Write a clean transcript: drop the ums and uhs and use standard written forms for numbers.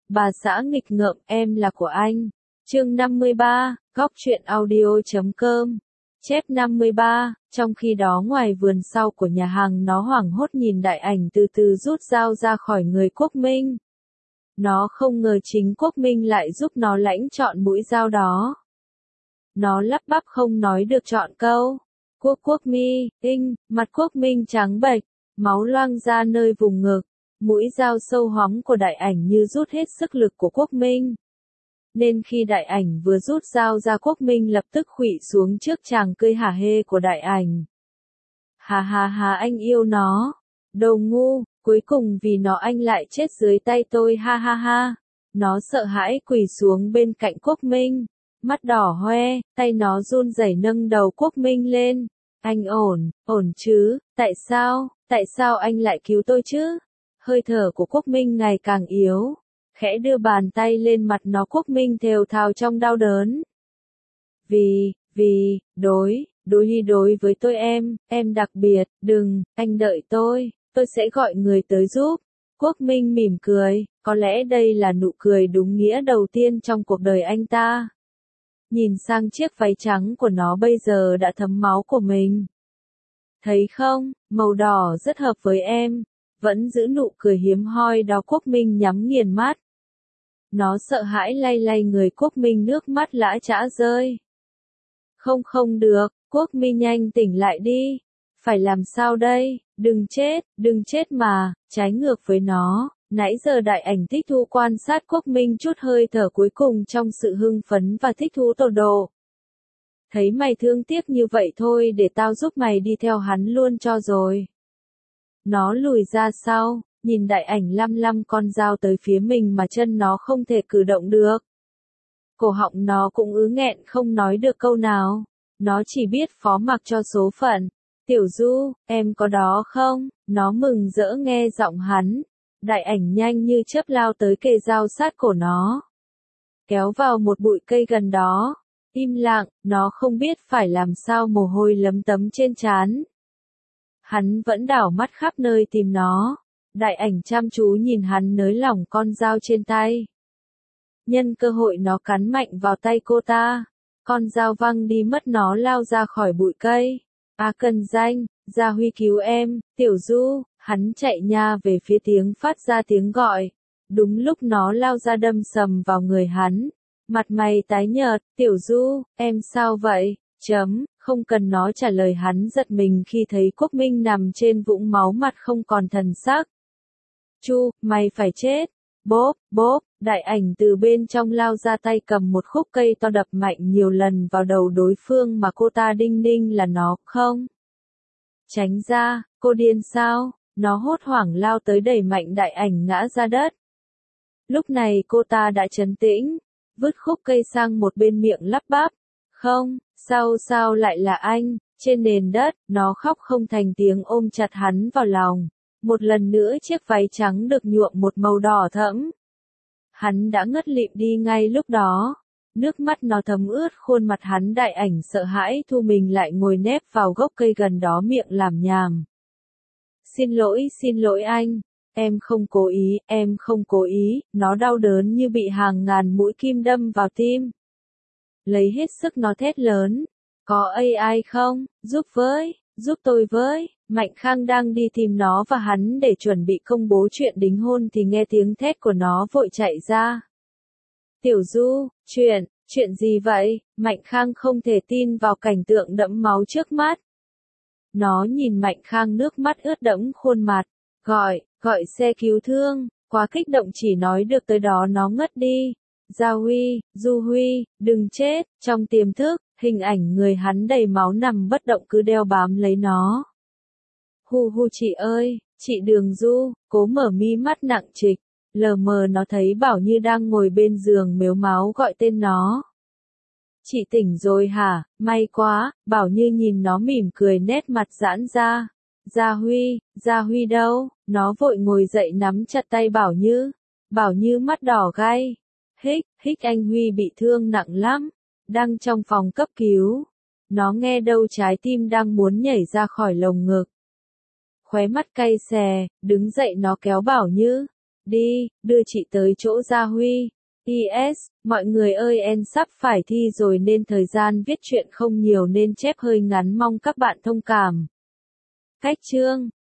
Bà xã nghịch ngợm, em là của anh. Chương 53, góc truyện audio.com. Chép 53, trong khi đó ngoài vườn sau của nhà hàng nó hoảng hốt nhìn Đại Ảnh từ từ rút dao ra khỏi người Quốc Minh. Nó không ngờ chính Quốc Minh lại giúp nó lãnh chọn mũi dao đó. Nó lắp bắp không nói được trọn câu. Quốc mi, mặt Quốc Minh trắng bệch, máu loang ra nơi vùng ngực. Mũi dao sâu hoắm của Đại Ảnh như rút hết sức lực của Quốc Minh. Nên khi Đại Ảnh vừa rút dao ra, Quốc Minh lập tức khuỵu xuống trước chàng cười hả hê của Đại Ảnh. Hà, anh yêu nó. Đồ ngu, cuối cùng vì nó anh lại chết dưới tay tôi, ha. Nó sợ hãi quỳ xuống bên cạnh Quốc Minh. Mắt đỏ hoe, tay nó run rẩy nâng đầu Quốc Minh lên. Anh ổn chứ, tại sao anh lại cứu tôi chứ? Hơi thở của Quốc Minh ngày càng yếu. Khẽ đưa bàn tay lên mặt nó, Quốc Minh thều thào trong đau đớn. Vì, đối với tôi em đặc biệt, đừng, anh đợi tôi sẽ gọi người tới giúp. Quốc Minh mỉm cười, có lẽ đây là nụ cười đúng nghĩa đầu tiên trong cuộc đời anh ta. Nhìn sang chiếc váy trắng của nó bây giờ đã thấm máu của mình. Thấy không, màu đỏ rất hợp với em. Vẫn giữ nụ cười hiếm hoi đó, Quốc Minh nhắm nghiền mắt. Nó sợ hãi lay người Quốc Minh, nước mắt lã chã rơi. Không được, Quốc Minh nhanh tỉnh lại đi. Phải làm sao đây, đừng chết mà, trái ngược với nó. Nãy giờ Đại Ảnh thích thú quan sát Quốc Minh chút hơi thở cuối cùng trong sự hưng phấn và thích thú tột độ. Thấy mày thương tiếc như vậy thôi, để tao giúp mày đi theo hắn luôn cho rồi. Nó lùi ra sau, nhìn Đại Ảnh lăm con dao tới phía mình mà chân nó không thể cử động được. Cổ họng nó cũng ứ nghẹn không nói được câu nào. Nó chỉ biết phó mặc cho số phận. Tiểu Du, em có đó không? Nó mừng rỡ nghe giọng hắn. Đại Ảnh nhanh như chớp lao tới kề dao sát cổ nó. Kéo vào một bụi cây gần đó. Im lặng, nó không biết phải làm sao, mồ hôi lấm tấm trên trán. Hắn vẫn đảo mắt khắp nơi tìm nó. Đại Ảnh chăm chú nhìn hắn nới lỏng con dao trên tay. Nhân cơ hội nó cắn mạnh vào tay cô ta. Con dao văng đi mất, nó lao ra khỏi bụi cây. Cần danh, Gia Huy cứu em, Tiểu Du. Hắn chạy nha về phía tiếng phát ra tiếng gọi. Đúng lúc nó lao ra đâm sầm vào người hắn. Mặt mày tái nhợt, Tiểu Du, em sao vậy? Không cần nó trả lời, hắn giật mình khi thấy Quốc Minh nằm trên vũng máu, mặt không còn thần sắc. Chu, mày phải chết. Bốp, Đại Ảnh từ bên trong lao ra, tay cầm một khúc cây to đập mạnh nhiều lần vào đầu đối phương mà cô ta đinh ninh là nó, không. Tránh ra, cô điên sao? Nó hốt hoảng lao tới đẩy mạnh Đại Ảnh ngã ra đất. Lúc này cô ta đã trấn tĩnh, vứt khúc cây sang một bên, miệng lắp bắp. Không, sao lại là anh? Trên nền đất, nó khóc không thành tiếng, ôm chặt hắn vào lòng. Một lần nữa chiếc váy trắng được nhuộm một màu đỏ thẫm. Hắn đã ngất lịm đi ngay lúc đó. Nước mắt nó thấm ướt khuôn mặt hắn. Đại Ảnh sợ hãi thu mình lại, ngồi nép vào gốc cây gần đó, miệng làm nhảm. Xin lỗi anh. Em không cố ý. Nó đau đớn như bị hàng ngàn mũi kim đâm vào tim. Lấy hết sức nó thét lớn. Có ai không? Giúp tôi với. Mạnh Khang đang đi tìm nó và hắn để chuẩn bị công bố chuyện đính hôn thì nghe tiếng thét của nó, vội chạy ra. Tiểu Du, chuyện gì vậy? Mạnh Khang không thể tin vào cảnh tượng đẫm máu trước mắt. Nó nhìn Mạnh Khang, nước mắt ướt đẫm khuôn mặt. Gọi xe cứu thương. Quá kích động chỉ nói được tới đó nó ngất đi. Du Huy, đừng chết. Trong tiềm thức, hình ảnh người hắn đầy máu nằm bất động cứ đeo bám lấy nó. Hu chị ơi, chị Đường Du. Cố mở mi mắt nặng trịch. Lờ mờ nó thấy Bảo Như đang ngồi bên giường mếu máo gọi tên nó. Chị tỉnh rồi hả? May quá. Bảo Như nhìn nó mỉm cười, nét mặt giãn ra. Gia Huy đâu? Nó vội ngồi dậy nắm chặt tay Bảo Như. Bảo Như mắt đỏ gay. Hích, anh Huy bị thương nặng lắm. Đang trong phòng cấp cứu. Nó nghe đâu trái tim đang muốn nhảy ra khỏi lồng ngực. Khóe mắt cay xè, đứng dậy nó kéo Bảo Như. Đi, đưa chị tới chỗ Gia Huy. PS, mọi người ơi em sắp phải thi rồi nên thời gian viết truyện không nhiều nên chép hơi ngắn mong các bạn thông cảm. Cách chương